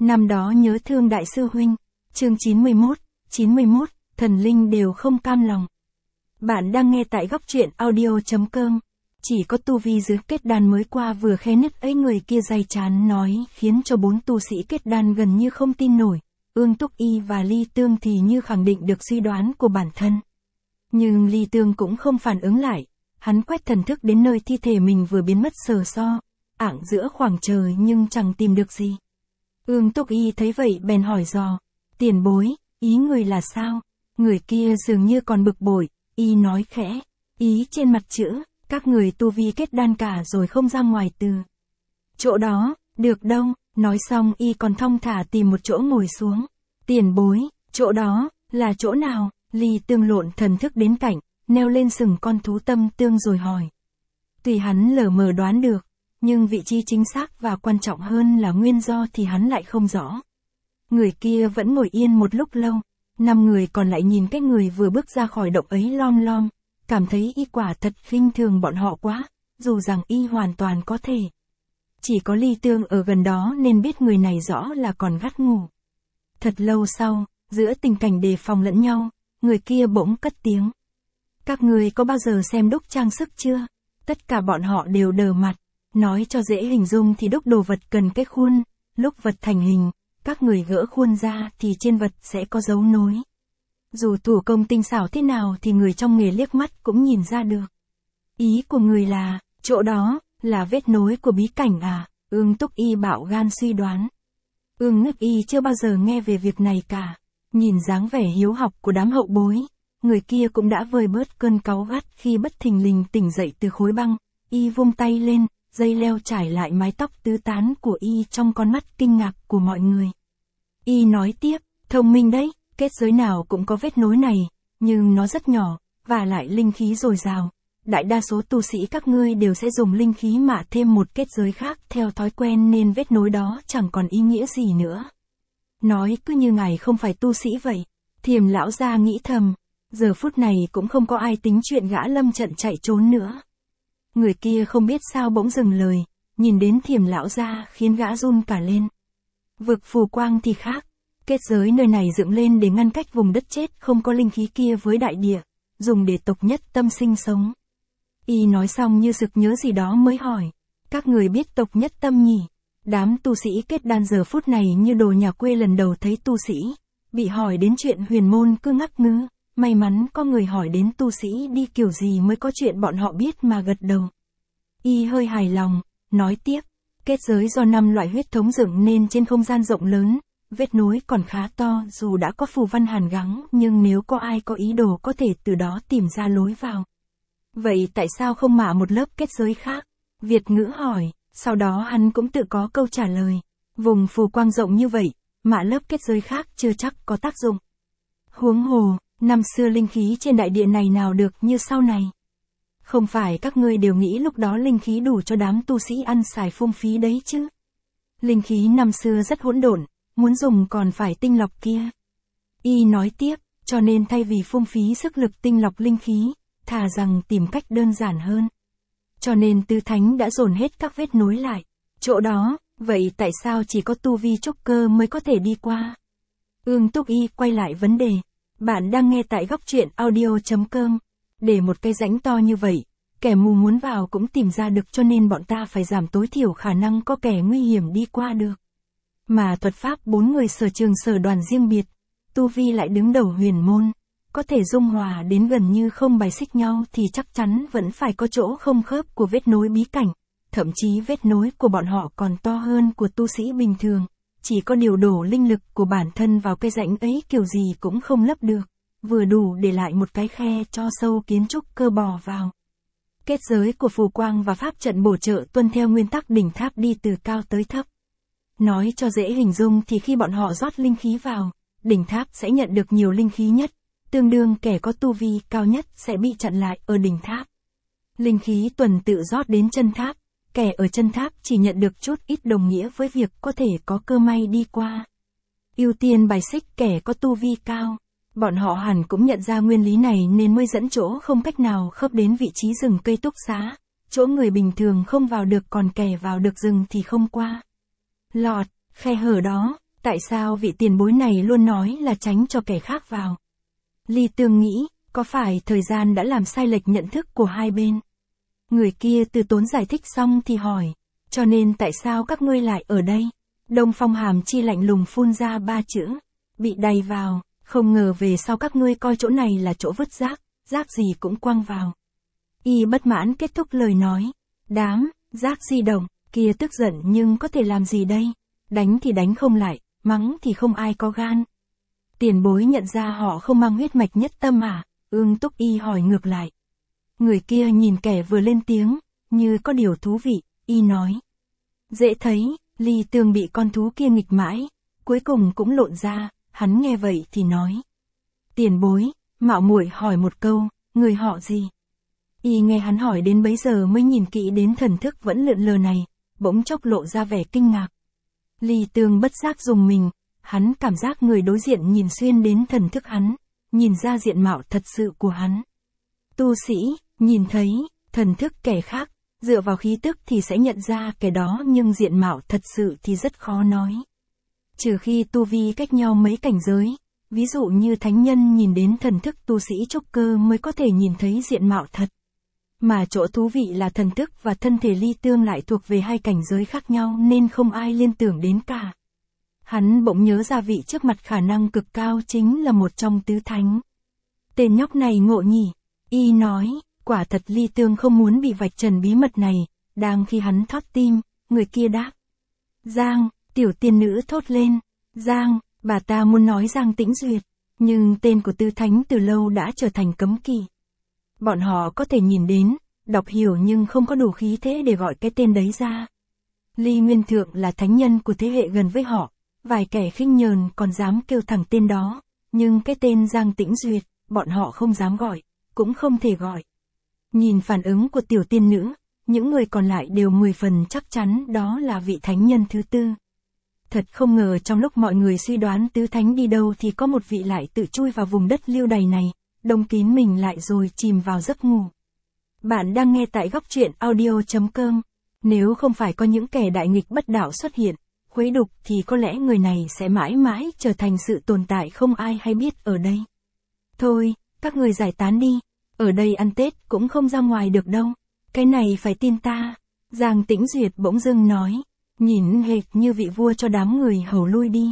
Năm đó nhớ thương đại sư huynh. Chương 91, thần linh đều không cam lòng. Bạn đang nghe tại góc truyện audio.com. Chỉ có tu vi dưới kết đan mới qua vừa khe nứt ấy, người kia day chán nói, khiến cho 4 tu sĩ kết đan gần như không tin nổi. Ương Túc Y và Ly Tương thì như khẳng định được suy đoán của bản thân. Nhưng Ly Tương cũng không phản ứng lại. Hắn quét thần thức đến nơi thi thể mình vừa biến mất sờ so, ảng giữa khoảng trời nhưng chẳng tìm được gì. Ương Túc Y thấy vậy bèn hỏi dò, tiền bối, ý người là sao? Người kia dường như còn bực bội, Y nói khẽ, ý trên mặt chữ, các người tu vi kết đan cả rồi không ra ngoài từ chỗ đó, được đâu. Nói xong Y còn thong thả tìm một chỗ ngồi xuống. Tiền bối, chỗ đó, là chỗ nào? Ly Tương lộn thần thức đến cạnh, neo lên sừng con thú tâm tương rồi hỏi. Tuy hắn lờ mờ đoán được, nhưng vị trí chính xác và quan trọng hơn là nguyên do thì hắn lại không rõ. Người kia vẫn ngồi yên một lúc lâu, 5 người còn lại nhìn cái người vừa bước ra khỏi động ấy lom lom, cảm thấy Y quả thật khinh thường bọn họ quá, dù rằng Y hoàn toàn có thể. Chỉ có Ly Tương ở gần đó nên biết người này rõ là còn gắt ngủ. Thật lâu sau, giữa tình cảnh đề phòng lẫn nhau, người kia bỗng cất tiếng. Các người có bao giờ xem đúc trang sức chưa? Tất cả bọn họ đều đờ mặt. Nói cho dễ hình dung thì đúc đồ vật cần cái khuôn, lúc vật thành hình, các người gỡ khuôn ra thì trên vật sẽ có dấu nối. Dù thủ công tinh xảo thế nào thì người trong nghề liếc mắt cũng nhìn ra được. Ý của người là, chỗ đó, là vết nối của bí cảnh à? Ương Túc Y bạo gan suy đoán. Ương Ngức Y chưa bao giờ nghe về việc này cả. Nhìn dáng vẻ hiếu học của đám hậu bối, người kia cũng đã vơi bớt cơn cáu gắt khi bất thình lình tỉnh dậy từ khối băng. Y vung tay lên, dây leo trải lại mái tóc tứ tán của Y trong con mắt kinh ngạc của mọi người. Y nói tiếp, thông minh đấy, kết giới nào cũng có vết nối này, nhưng nó rất nhỏ, và lại linh khí dồi dào. Đại đa số tu sĩ các ngươi đều sẽ dùng linh khí mạ thêm một kết giới khác theo thói quen nên vết nối đó chẳng còn ý nghĩa gì nữa. Nói cứ như ngài không phải tu sĩ vậy. Thiềm lão gia nghĩ thầm, giờ phút này cũng không có ai tính chuyện gã lâm trận chạy trốn nữa. Người kia không biết sao bỗng dừng lời, nhìn đến Thiềm lão gia khiến gã run cả lên. Vực phù quang thì khác, kết giới nơi này dựng lên để ngăn cách vùng đất chết không có linh khí kia với đại địa, dùng để tộc nhất tâm sinh sống. Y nói xong như sực nhớ gì đó mới hỏi, các người biết tộc nhất tâm nhỉ? Đám tu sĩ kết đan giờ phút này như đồ nhà quê lần đầu thấy tu sĩ, bị hỏi đến chuyện huyền môn cứ ngắc ngứ, may mắn có người hỏi đến tu sĩ đi kiểu gì mới có chuyện bọn họ biết mà gật đầu. Y hơi hài lòng, nói tiếp, kết giới do 5 loại huyết thống dựng nên trên không gian rộng lớn, vết nối còn khá to dù đã có phù văn hàn gắn nhưng nếu có ai có ý đồ có thể từ đó tìm ra lối vào. Vậy tại sao không mạ một lớp kết giới khác? Việt Ngữ hỏi, sau đó hắn cũng tự có câu trả lời. Vùng phù quang rộng như vậy, mạ lớp kết giới khác chưa chắc có tác dụng. Huống hồ, năm xưa linh khí trên đại địa này nào được như sau này. Không phải các ngươi đều nghĩ lúc đó linh khí đủ cho đám tu sĩ ăn xài phung phí đấy chứ. Linh khí năm xưa rất hỗn độn, muốn dùng còn phải tinh lọc kia. Y nói tiếp, cho nên thay vì phung phí sức lực tinh lọc linh khí, thà rằng tìm cách đơn giản hơn. Cho nên Tứ Thánh đã dồn hết các vết nối lại. Chỗ đó, vậy tại sao chỉ có tu vi trúc cơ mới có thể đi qua? Ương Túc Y quay lại vấn đề. Bạn đang nghe tại góc truyện audio.com. Để một cái rãnh to như vậy, kẻ mù muốn vào cũng tìm ra được cho nên bọn ta phải giảm tối thiểu khả năng có kẻ nguy hiểm đi qua được. Mà thuật pháp 4 người sở trường sở đoàn riêng biệt, tu vi lại đứng đầu huyền môn. Có thể dung hòa đến gần như không bài xích nhau thì chắc chắn vẫn phải có chỗ không khớp của vết nối bí cảnh. Thậm chí vết nối của bọn họ còn to hơn của tu sĩ bình thường. Chỉ có điều đổ linh lực của bản thân vào cái rãnh ấy kiểu gì cũng không lấp được. Vừa đủ để lại một cái khe cho sâu kiến trúc cơ bò vào. Kết giới của phù quang và pháp trận bổ trợ tuân theo nguyên tắc đỉnh tháp đi từ cao tới thấp. Nói cho dễ hình dung thì khi bọn họ rót linh khí vào, đỉnh tháp sẽ nhận được nhiều linh khí nhất. Tương đương kẻ có tu vi cao nhất sẽ bị chặn lại ở đỉnh tháp. Linh khí tuần tự rót đến chân tháp, kẻ ở chân tháp chỉ nhận được chút ít đồng nghĩa với việc có thể có cơ may đi qua. Ưu tiên bài xích kẻ có tu vi cao. Bọn họ hẳn cũng nhận ra nguyên lý này nên mới dẫn chỗ không cách nào khớp đến vị trí rừng cây túc xá, chỗ người bình thường không vào được còn kẻ vào được rừng thì không qua. Lọt, khe hở đó, Tại sao vị tiền bối này luôn nói là tránh cho kẻ khác vào? Ly Tương nghĩ, có phải thời gian đã làm sai lệch nhận thức của hai bên? Người kia từ tốn giải thích xong thì hỏi, cho nên tại sao các ngươi lại ở đây? Đông Phong Hàm Chi lạnh lùng phun ra 3 chữ, bị đày vào, không ngờ về sau các ngươi coi chỗ này là chỗ vứt rác, rác gì cũng quăng vào. Y bất mãn kết thúc lời nói, đám, rác di động, kia tức giận nhưng có thể làm gì đây? Đánh thì đánh không lại, mắng thì không ai có gan. Tiền bối nhận ra họ không mang huyết mạch nhất tâm à? Ương Túc Y hỏi ngược lại. Người kia nhìn kẻ vừa lên tiếng, như có điều thú vị, Y nói. Dễ thấy, Ly Tương bị con thú kia nghịch mãi, cuối cùng cũng lộn ra, hắn nghe vậy thì nói. Tiền bối, mạo muội hỏi một câu, người họ gì? Y nghe hắn hỏi đến bấy giờ mới nhìn kỹ đến thần thức vẫn lượn lờ này, bỗng chốc lộ ra vẻ kinh ngạc. Ly Tương bất giác dùng mình, hắn cảm giác người đối diện nhìn xuyên đến thần thức hắn, nhìn ra diện mạo thật sự của hắn. Tu sĩ, nhìn thấy, thần thức kẻ khác, dựa vào khí tức thì sẽ nhận ra kẻ đó nhưng diện mạo thật sự thì rất khó nói. Trừ khi tu vi cách nhau mấy cảnh giới, ví dụ như thánh nhân nhìn đến thần thức tu sĩ trúc cơ mới có thể nhìn thấy diện mạo thật. Mà chỗ thú vị là thần thức và thân thể Ly Tương lại thuộc về hai cảnh giới khác nhau nên không ai liên tưởng đến cả. Hắn bỗng nhớ ra vị trước mặt khả năng cực cao chính là một trong tứ thánh. Tên nhóc này ngộ nhỉ, Y nói, quả thật Ly Tương không muốn bị vạch trần bí mật này, đang khi hắn thót tim, người kia đáp. Giang, tiểu tiên nữ thốt lên, Giang, bà ta muốn nói Giang Tĩnh Duyệt, nhưng tên của tứ thánh từ lâu đã trở thành cấm kỵ. Bọn họ có thể nhìn đến, đọc hiểu nhưng không có đủ khí thế để gọi cái tên đấy ra. Ly Nguyên Thượng là thánh nhân của thế hệ gần với họ, vài kẻ khinh nhờn còn dám kêu thẳng tên đó, nhưng cái tên Giang Tĩnh Duyệt, bọn họ không dám gọi, cũng không thể gọi. Nhìn phản ứng của tiểu tiên nữ, những người còn lại đều 10 phần chắc chắn đó là vị thánh nhân thứ tư. Thật không ngờ trong lúc mọi người suy đoán tứ thánh đi đâu thì có một vị lại tự chui vào vùng đất lưu đày này, đông kín mình lại rồi chìm vào giấc ngủ. Bạn đang nghe tại góc truyện audio.com. Nếu không phải có những kẻ đại nghịch bất đạo xuất hiện, khuấy đục thì có lẽ người này sẽ mãi mãi trở thành sự tồn tại không ai hay biết ở đây. Thôi, các người giải tán đi, ở đây ăn Tết cũng không ra ngoài được đâu, cái này phải tin ta. Giang Tĩnh Duyệt bỗng dưng nói, nhìn hệt như vị vua cho đám người hầu lui đi.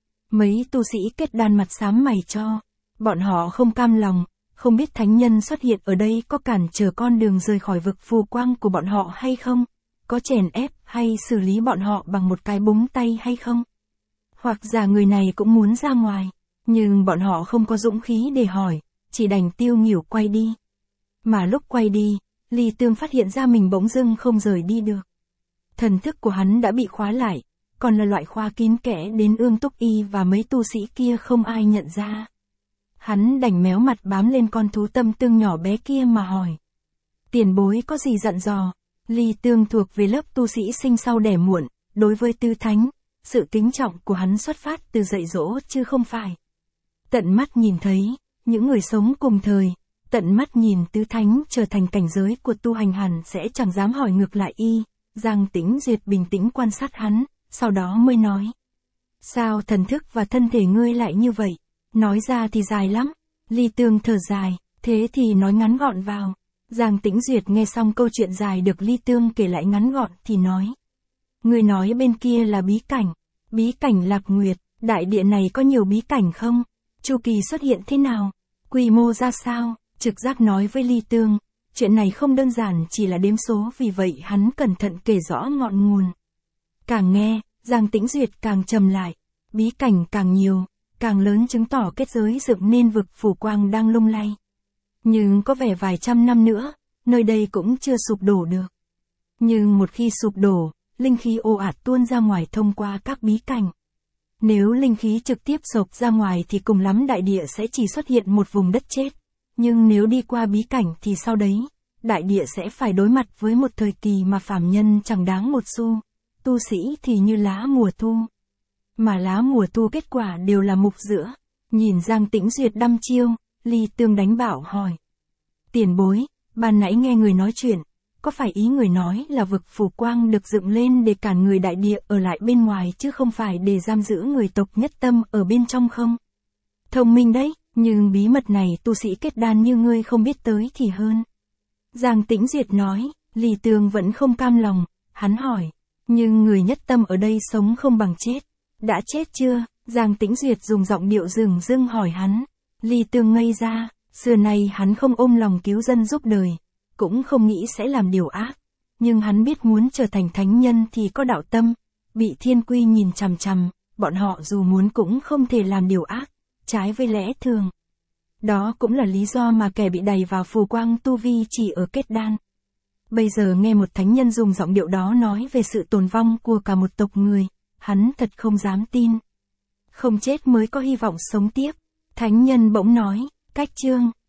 Mấy tu sĩ kết đan mặt xám mày cho, bọn họ không cam lòng, không biết thánh nhân xuất hiện ở đây có cản trở con đường rời khỏi vực phù quang của bọn họ hay không, có chèn ép hay xử lý bọn họ bằng một cái búng tay hay không. Hoặc giả người này cũng muốn ra ngoài, nhưng bọn họ không có dũng khí để hỏi, chỉ đành tiêu nghỉu quay đi. Mà lúc quay đi, Ly Tương phát hiện ra mình bỗng dưng không rời đi được. Thần thức của hắn đã bị khóa lại, còn là loại khóa kín kẽ đến Ương Túc Y và mấy tu sĩ kia không ai nhận ra. Hắn đành méo mặt bám lên con thú tâm tương nhỏ bé kia mà hỏi. Tiền bối có gì dặn dò? Ly Tương thuộc về lớp tu sĩ sinh sau đẻ muộn, đối với tứ thánh, sự kính trọng của hắn xuất phát từ dạy dỗ chứ không phải. Tận mắt nhìn thấy, những người sống cùng thời, tận mắt nhìn tứ thánh trở thành cảnh giới của tu hành hẳn sẽ chẳng dám hỏi ngược lại Y. Giang Tĩnh Duyệt bình tĩnh quan sát hắn, sau đó mới nói. Sao thần thức và thân thể ngươi lại như vậy? Nói ra thì dài lắm. Ly Tương thở dài, thế thì nói ngắn gọn vào. Giang Tĩnh Duyệt nghe xong câu chuyện dài được Ly Tương kể lại ngắn gọn thì nói. Ngươi nói bên kia là bí cảnh Lạc Nguyệt, đại địa này có nhiều bí cảnh không? Chu kỳ xuất hiện thế nào? Quy mô ra sao? Trực giác nói với Ly Tương, chuyện này không đơn giản chỉ là đếm số vì vậy hắn cẩn thận kể rõ ngọn nguồn. Càng nghe, Giang Tĩnh Duyệt càng trầm lại, bí cảnh càng nhiều, càng lớn chứng tỏ kết giới dựng nên vực phủ quang đang lung lay. Nhưng có vẻ vài trăm năm nữa, nơi đây cũng chưa sụp đổ được. Nhưng một khi sụp đổ, linh khí ồ ạt tuôn ra ngoài thông qua các bí cảnh. Nếu linh khí trực tiếp xộc ra ngoài thì cùng lắm đại địa sẽ chỉ xuất hiện một vùng đất chết. Nhưng nếu đi qua bí cảnh thì sau đấy, đại địa sẽ phải đối mặt với một thời kỳ mà phàm nhân chẳng đáng một xu, tu sĩ thì như lá mùa thu. Mà lá mùa thu kết quả đều là mục giữa. Nhìn Giang Tĩnh Duyệt đăm chiêu, Ly Tương đánh bảo hỏi. Tiền bối, ban nãy nghe người nói chuyện, có phải ý người nói là vực phù quang được dựng lên để cản người đại địa ở lại bên ngoài chứ không phải để giam giữ người tộc nhất tâm ở bên trong không? Thông minh đấy, nhưng bí mật này tu sĩ kết đan như ngươi không biết tới thì hơn. Giang Tĩnh Duyệt nói, Lý Tường vẫn không cam lòng, hắn hỏi, nhưng người nhất tâm ở đây sống không bằng chết. Đã chết chưa? Giang Tĩnh Duyệt dùng giọng điệu dửng dưng hỏi hắn. Lý Tường ngây ra, xưa nay hắn không ôm lòng cứu dân giúp đời, cũng không nghĩ sẽ làm điều ác. Nhưng hắn biết muốn trở thành thánh nhân thì có đạo tâm, bị thiên quy nhìn chằm chằm, bọn họ dù muốn cũng không thể làm điều ác, trái với lẽ thường. Đó cũng là lý do mà kẻ bị đày vào phù quang tu vi chỉ ở kết đan. Bây giờ nghe một thánh nhân dùng giọng điệu đó nói về sự tồn vong của cả một tộc người, hắn thật không dám tin. Không chết mới có hy vọng sống tiếp. Thánh nhân bỗng nói, Cách Chương,